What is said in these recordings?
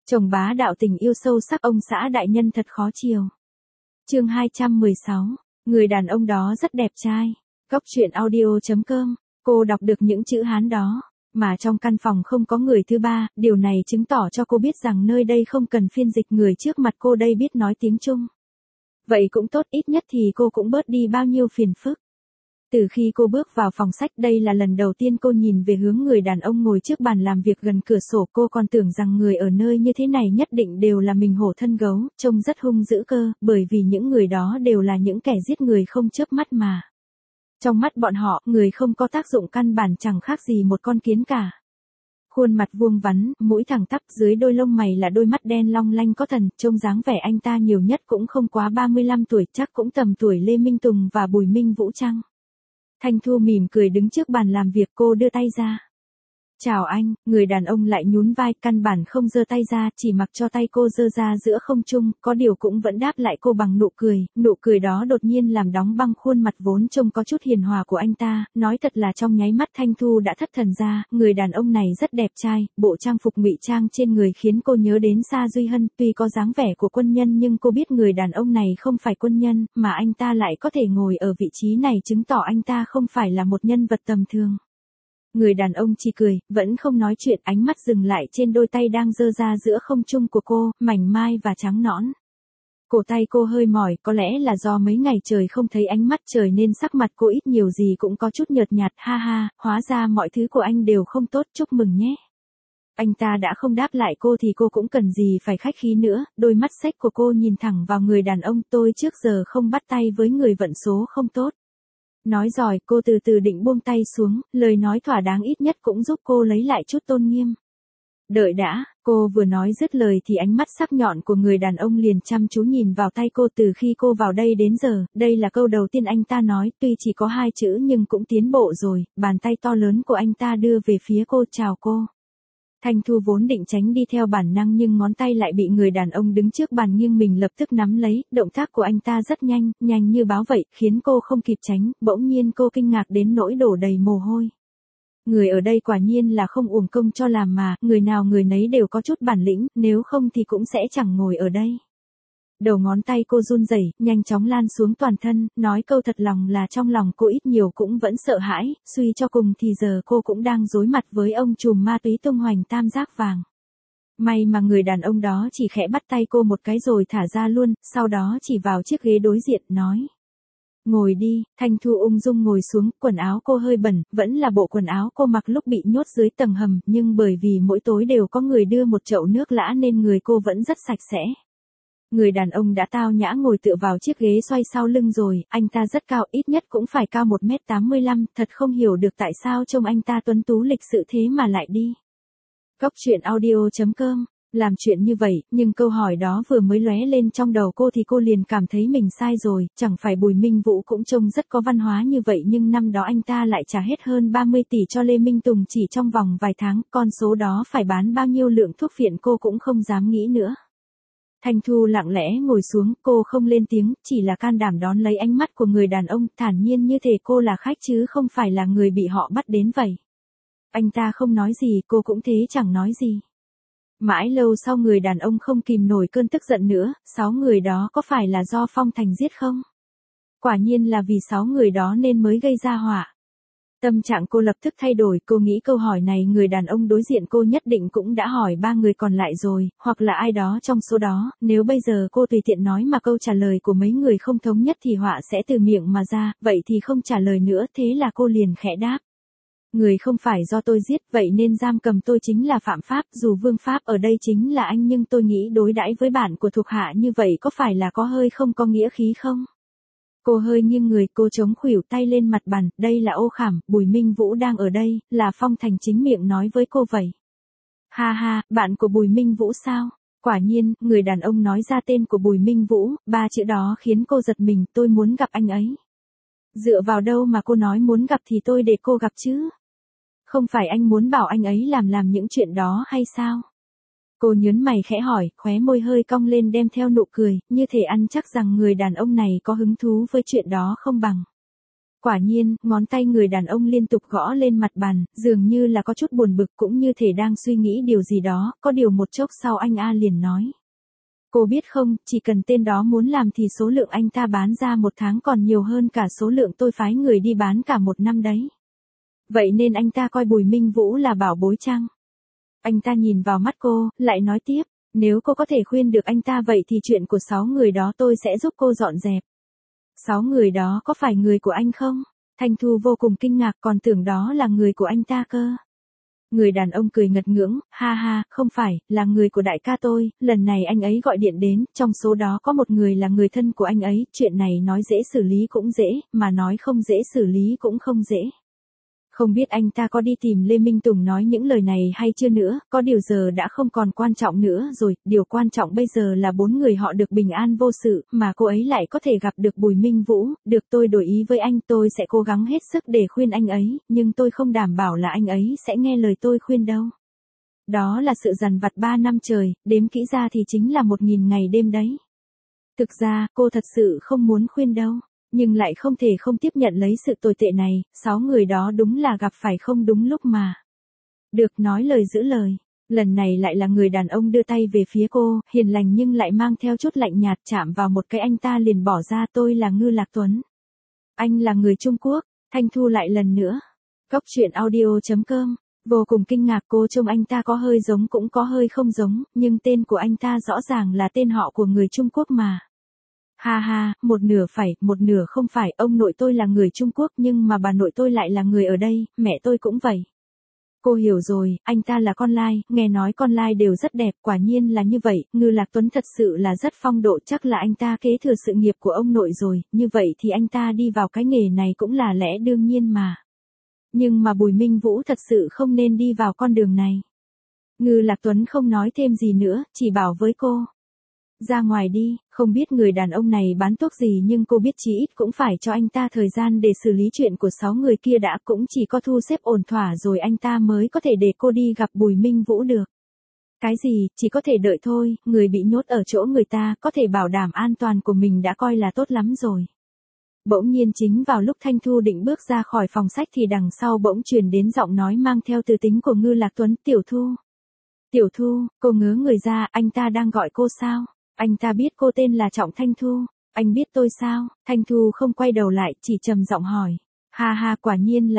Chồng bá đạo tình yêu sâu sắc ông xã đại nhân thật khó chiều. Chương 216, người đàn ông đó rất đẹp trai. Góc truyện audio.com, cô đọc được những chữ Hán đó, mà trong căn phòng không có người thứ ba, điều này chứng tỏ cho cô biết rằng nơi đây không cần phiên dịch, người trước mặt cô đây biết nói tiếng Trung. Vậy cũng tốt, ít nhất thì cô cũng bớt đi bao nhiêu phiền phức. Từ khi cô bước vào phòng sách, đây là lần đầu tiên cô nhìn về hướng người đàn ông ngồi trước bàn làm việc gần cửa sổ. Cô còn tưởng rằng người ở nơi như thế này nhất định đều là mình hổ thân gấu, trông rất hung dữ cơ, bởi vì những người đó đều là những kẻ giết người không chớp mắt mà. Trong mắt bọn họ, người không có tác dụng căn bản chẳng khác gì một con kiến cả. Khuôn mặt vuông vắn, mũi thẳng tắp, dưới đôi lông mày là đôi mắt đen long lanh có thần, trông dáng vẻ anh ta nhiều nhất cũng không quá 35 tuổi, chắc cũng tầm tuổi Lê Minh Tùng và Bùi Minh Vũ chăng. Thanh Thu mỉm cười đứng trước bàn làm việc, cô đưa tay ra. Chào anh, người đàn ông lại nhún vai, căn bản không giơ tay ra, chỉ mặc cho tay cô giơ ra giữa không trung, có điều cũng vẫn đáp lại cô bằng nụ cười đó đột nhiên làm đóng băng khuôn mặt vốn trông có chút hiền hòa của anh ta, nói thật là trong nháy mắt Thanh Thu đã thất thần ra, người đàn ông này rất đẹp trai, bộ trang phục ngụy trang trên người khiến cô nhớ đến Sa Duy Hân, tuy có dáng vẻ của quân nhân nhưng cô biết người đàn ông này không phải quân nhân, mà anh ta lại có thể ngồi ở vị trí này chứng tỏ anh ta không phải là một nhân vật tầm thường. Người đàn ông chỉ cười, vẫn không nói chuyện, ánh mắt dừng lại trên đôi tay đang giơ ra giữa không trung của cô, mảnh mai và trắng nõn. Cổ tay cô hơi mỏi, có lẽ là do mấy ngày trời không thấy ánh mắt trời nên sắc mặt cô ít nhiều gì cũng có chút nhợt nhạt, ha ha, hóa ra mọi thứ của anh đều không tốt, chúc mừng nhé. Anh ta đã không đáp lại cô thì cô cũng cần gì phải khách khí nữa, đôi mắt xếch của cô nhìn thẳng vào người đàn ông, tôi trước giờ không bắt tay với người vận số không tốt. Nói rồi, cô từ từ định buông tay xuống, lời nói thỏa đáng ít nhất cũng giúp cô lấy lại chút tôn nghiêm. Đợi đã, cô vừa nói dứt lời thì ánh mắt sắc nhọn của người đàn ông liền chăm chú nhìn vào tay cô. Từ khi cô vào đây đến giờ, đây là câu đầu tiên anh ta nói, tuy chỉ có 2 chữ nhưng cũng tiến bộ rồi. Bàn tay to lớn của anh ta đưa về phía cô, chào cô. Thanh Thu vốn định tránh đi theo bản năng nhưng ngón tay lại bị người đàn ông đứng trước bàn nghiêng mình lập tức nắm lấy, động tác của anh ta rất nhanh, nhanh như báo vậy, khiến cô không kịp tránh, bỗng nhiên cô kinh ngạc đến nỗi đổ đầy mồ hôi. Người ở đây quả nhiên là không uổng công cho làm mà, người nào người nấy đều có chút bản lĩnh, nếu không thì cũng sẽ chẳng ngồi ở đây. Đầu ngón tay cô run rẩy, nhanh chóng lan xuống toàn thân, nói câu thật lòng là trong lòng cô ít nhiều cũng vẫn sợ hãi, suy cho cùng thì giờ cô cũng đang đối mặt với ông trùm ma túy tung hoành tam giác vàng. May mà người đàn ông đó chỉ khẽ bắt tay cô một cái rồi thả ra luôn, sau đó chỉ vào chiếc ghế đối diện, nói. Ngồi đi, Thanh Thu ung dung ngồi xuống, quần áo cô hơi bẩn, vẫn là bộ quần áo cô mặc lúc bị nhốt dưới tầng hầm, nhưng bởi vì mỗi tối đều có người đưa một chậu nước lã nên người cô vẫn rất sạch sẽ. Người đàn ông đã tao nhã ngồi tựa vào chiếc ghế xoay sau lưng rồi, anh ta rất cao, ít nhất cũng phải cao 1m85, thật không hiểu được tại sao trông anh ta tuấn tú lịch sự thế mà lại đi. Góc truyện audio.com, làm chuyện như vậy, nhưng câu hỏi đó vừa mới lóe lên trong đầu cô thì cô liền cảm thấy mình sai rồi, chẳng phải Bùi Minh Vũ cũng trông rất có văn hóa như vậy nhưng năm đó anh ta lại trả hết hơn 30 tỷ cho Lê Minh Tùng chỉ trong vòng vài tháng, con số đó phải bán bao nhiêu lượng thuốc phiện cô cũng không dám nghĩ nữa. Thanh Thu lặng lẽ ngồi xuống, cô không lên tiếng, chỉ là can đảm đón lấy ánh mắt của người đàn ông, thản nhiên như thể cô là khách chứ không phải là người bị họ bắt đến vậy. Anh ta không nói gì, cô cũng thế chẳng nói gì. Mãi lâu sau người đàn ông không kìm nổi cơn tức giận nữa, 6 người đó có phải là do Phong Thành giết không? Quả nhiên là vì 6 người đó nên mới gây ra họa. Tâm trạng cô lập tức thay đổi, cô nghĩ câu hỏi này người đàn ông đối diện cô nhất định cũng đã hỏi 3 người còn lại rồi, hoặc là ai đó trong số đó, nếu bây giờ cô tùy tiện nói mà câu trả lời của mấy người không thống nhất thì họa sẽ từ miệng mà ra, vậy thì không trả lời nữa, thế là cô liền khẽ đáp. Người không phải do tôi giết, vậy nên giam cầm tôi chính là phạm pháp, dù vương pháp ở đây chính là anh nhưng tôi nghĩ đối đãi với bạn của thuộc hạ như vậy có phải là có hơi không có nghĩa khí không? Cô hơi nghiêng người, cô chống khuỷu tay lên mặt bàn, đây là Ô Khảm, Bùi Minh Vũ đang ở đây, là Phong Thành chính miệng nói với cô vậy. Ha ha, bạn của Bùi Minh Vũ sao? Quả nhiên, người đàn ông nói ra tên của Bùi Minh Vũ, 3 chữ đó khiến cô giật mình, tôi muốn gặp anh ấy. Dựa vào đâu mà cô nói muốn gặp thì tôi để cô gặp chứ? Không phải anh muốn bảo anh ấy làm những chuyện đó hay sao? Cô nhớn mày khẽ hỏi, khóe môi hơi cong lên đem theo nụ cười, như thể ăn chắc rằng người đàn ông này có hứng thú với chuyện đó không bằng. Quả nhiên, ngón tay người đàn ông liên tục gõ lên mặt bàn, dường như là có chút buồn bực cũng như thể đang suy nghĩ điều gì đó, có điều một chốc sau anh A liền nói. Cô biết không, chỉ cần tên đó muốn làm thì số lượng anh ta bán ra một tháng còn nhiều hơn cả số lượng tôi phái người đi bán cả một năm đấy. Vậy nên anh ta coi Bùi Minh Vũ là bảo bối chăng? Anh ta nhìn vào mắt cô, lại nói tiếp, nếu cô có thể khuyên được anh ta vậy thì chuyện của 6 người đó tôi sẽ giúp cô dọn dẹp. 6 người đó có phải người của anh không? Thanh Thu vô cùng kinh ngạc còn tưởng đó là người của anh ta cơ. Người đàn ông cười ngật ngưỡng, ha ha, không phải, là người của đại ca tôi, lần này anh ấy gọi điện đến, trong số đó có một người là người thân của anh ấy, chuyện này nói dễ xử lý cũng dễ, mà nói không dễ xử lý cũng không dễ. Không biết anh ta có đi tìm Lê Minh Tùng nói những lời này hay chưa nữa, có điều giờ đã không còn quan trọng nữa rồi, điều quan trọng bây giờ là 4 người họ được bình an vô sự, mà cô ấy lại có thể gặp được Bùi Minh Vũ, được tôi đổi ý với anh, tôi sẽ cố gắng hết sức để khuyên anh ấy, nhưng tôi không đảm bảo là anh ấy sẽ nghe lời tôi khuyên đâu. Đó là sự dằn vặt 3 năm trời, đếm kỹ ra thì chính là 1000 ngày đêm đấy. Thực ra, cô thật sự không muốn khuyên đâu. Nhưng lại không thể không tiếp nhận lấy sự tồi tệ này, 6 người đó đúng là gặp phải không đúng lúc mà. Được nói lời giữ lời, lần này lại là người đàn ông đưa tay về phía cô, hiền lành nhưng lại mang theo chút lạnh nhạt chạm vào một cái anh ta liền bỏ ra tôi là Ngư Lạc Tuấn. Anh là người Trung Quốc, Thanh Thu lại lần nữa. Cốc truyện audio.com, vô cùng kinh ngạc cô trông anh ta có hơi giống cũng có hơi không giống, nhưng tên của anh ta rõ ràng là tên họ của người Trung Quốc mà. Ha ha, một nửa phải, một nửa không phải, ông nội tôi là người Trung Quốc nhưng mà bà nội tôi lại là người ở đây, mẹ tôi cũng vậy. Cô hiểu rồi, anh ta là con lai, nghe nói con lai đều rất đẹp, quả nhiên là như vậy, Ngư Lạc Tuấn thật sự là rất phong độ, chắc là anh ta kế thừa sự nghiệp của ông nội rồi, như vậy thì anh ta đi vào cái nghề này cũng là lẽ đương nhiên mà. Nhưng mà Bùi Minh Vũ thật sự không nên đi vào con đường này. Ngư Lạc Tuấn không nói thêm gì nữa, chỉ bảo với cô. Ra ngoài đi, không biết người đàn ông này bán thuốc gì nhưng cô biết chí ít cũng phải cho anh ta thời gian để xử lý chuyện của 6 người kia đã, cũng chỉ có thu xếp ổn thỏa rồi anh ta mới có thể để cô đi gặp Bùi Minh Vũ được. Cái gì, chỉ có thể đợi thôi, người bị nhốt ở chỗ người ta có thể bảo đảm an toàn của mình đã coi là tốt lắm rồi. Bỗng nhiên chính vào lúc Thanh Thu định bước ra khỏi phòng sách thì đằng sau bỗng truyền đến giọng nói mang theo từ tính của Ngư Lạc Tuấn, Tiểu Thu. Tiểu Thu, cô ngớ người ra, anh ta đang gọi cô sao? Anh ta biết cô tên là Trọng Thanh Thu, anh biết tôi sao? Thanh Thu không quay đầu lại, chỉ trầm giọng hỏi. Ha ha, quả nhiên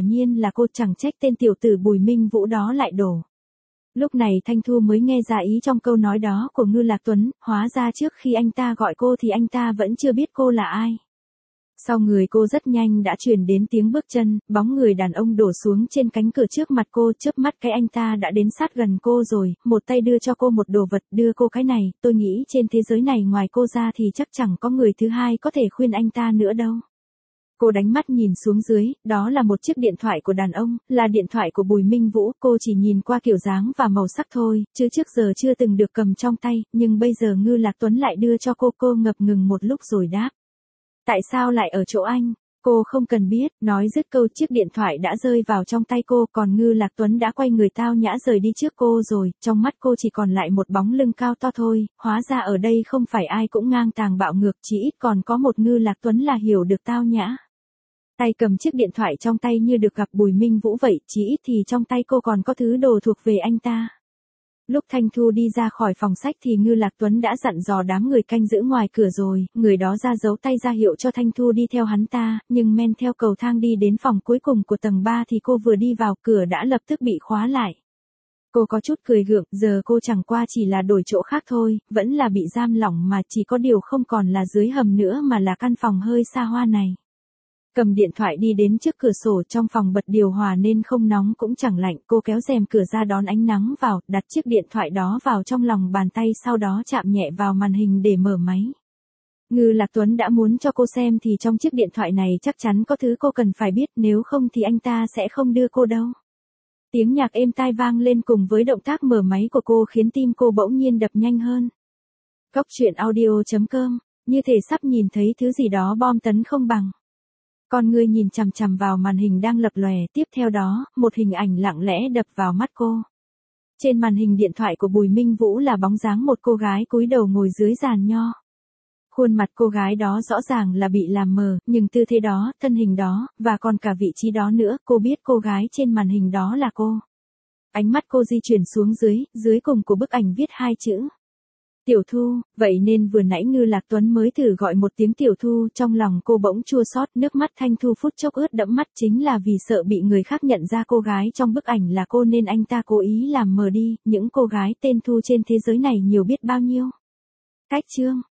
là cô, chẳng trách tên tiểu tử Bùi Minh Vũ đó lại đổ. Lúc này Thanh Thu mới nghe ra ý trong câu nói đó của Ngư Lạc Tuấn, hóa ra trước khi anh ta gọi cô thì anh ta vẫn chưa biết cô là ai. Sau người cô rất nhanh đã truyền đến tiếng bước chân, bóng người đàn ông đổ xuống trên cánh cửa trước mặt cô, chớp mắt cái anh ta đã đến sát gần cô rồi, một tay đưa cho cô một đồ vật, đưa cô cái này, tôi nghĩ trên thế giới này ngoài cô ra thì chắc chẳng có người thứ hai có thể khuyên anh ta nữa đâu. Cô đánh mắt nhìn xuống dưới, đó là một chiếc điện thoại của đàn ông, là điện thoại của Bùi Minh Vũ, cô chỉ nhìn qua kiểu dáng và màu sắc thôi, chứ trước giờ chưa từng được cầm trong tay, nhưng bây giờ Ngư Lạc Tuấn lại đưa cho cô ngập ngừng một lúc rồi đáp. Tại sao lại ở chỗ anh? Cô không cần biết, nói dứt câu chiếc điện thoại đã rơi vào trong tay cô, còn Ngư Lạc Tuấn đã quay người tao nhã rời đi trước cô rồi, trong mắt cô chỉ còn lại một bóng lưng cao to thôi, hóa ra ở đây không phải ai cũng ngang tàng bạo ngược, chỉ ít còn có một Ngư Lạc Tuấn là hiểu được tao nhã. Tay cầm chiếc điện thoại trong tay như được gặp Bùi Minh Vũ vậy, chỉ ít thì trong tay cô còn có thứ đồ thuộc về anh ta. Lúc Thanh Thu đi ra khỏi phòng sách thì Ngư Lạc Tuấn đã dặn dò đám người canh giữ ngoài cửa rồi, người đó ra dấu tay ra hiệu cho Thanh Thu đi theo hắn ta, nhưng men theo cầu thang đi đến phòng cuối cùng của tầng 3 thì cô vừa đi vào cửa đã lập tức bị khóa lại. Cô có chút cười gượng, giờ cô chẳng qua chỉ là đổi chỗ khác thôi, vẫn là bị giam lỏng mà chỉ có điều không còn là dưới hầm nữa mà là căn phòng hơi xa hoa này. Cầm điện thoại đi đến trước cửa sổ, trong phòng bật điều hòa nên không nóng cũng chẳng lạnh, cô kéo rèm cửa ra đón ánh nắng vào, đặt chiếc điện thoại đó vào trong lòng bàn tay sau đó chạm nhẹ vào màn hình để mở máy. Ngư Lạc Tuấn đã muốn cho cô xem thì trong chiếc điện thoại này chắc chắn có thứ cô cần phải biết, nếu không thì anh ta sẽ không đưa cô đâu. Tiếng nhạc êm tai vang lên cùng với động tác mở máy của cô khiến tim cô bỗng nhiên đập nhanh hơn. Cốc truyện audio.com, như thể sắp nhìn thấy thứ gì đó bom tấn không bằng. Con ngươi nhìn chằm chằm vào màn hình đang lập lòe, tiếp theo đó, một hình ảnh lặng lẽ đập vào mắt cô. Trên màn hình điện thoại của Bùi Minh Vũ là bóng dáng một cô gái cúi đầu ngồi dưới giàn nho. Khuôn mặt cô gái đó rõ ràng là bị làm mờ, nhưng tư thế đó, thân hình đó, và còn cả vị trí đó nữa, cô biết cô gái trên màn hình đó là cô. Ánh mắt cô di chuyển xuống dưới cùng của bức ảnh viết hai chữ. Tiểu Thu, vậy nên vừa nãy Ngư Lạc Tuấn mới thử gọi một tiếng Tiểu Thu, trong lòng cô bỗng chua xót, nước mắt Thanh Thu phút chốc ướt đẫm mắt, chính là vì sợ bị người khác nhận ra cô gái trong bức ảnh là cô nên anh ta cố ý làm mờ đi, những cô gái tên Thu trên thế giới này nhiều biết bao nhiêu. Cách chương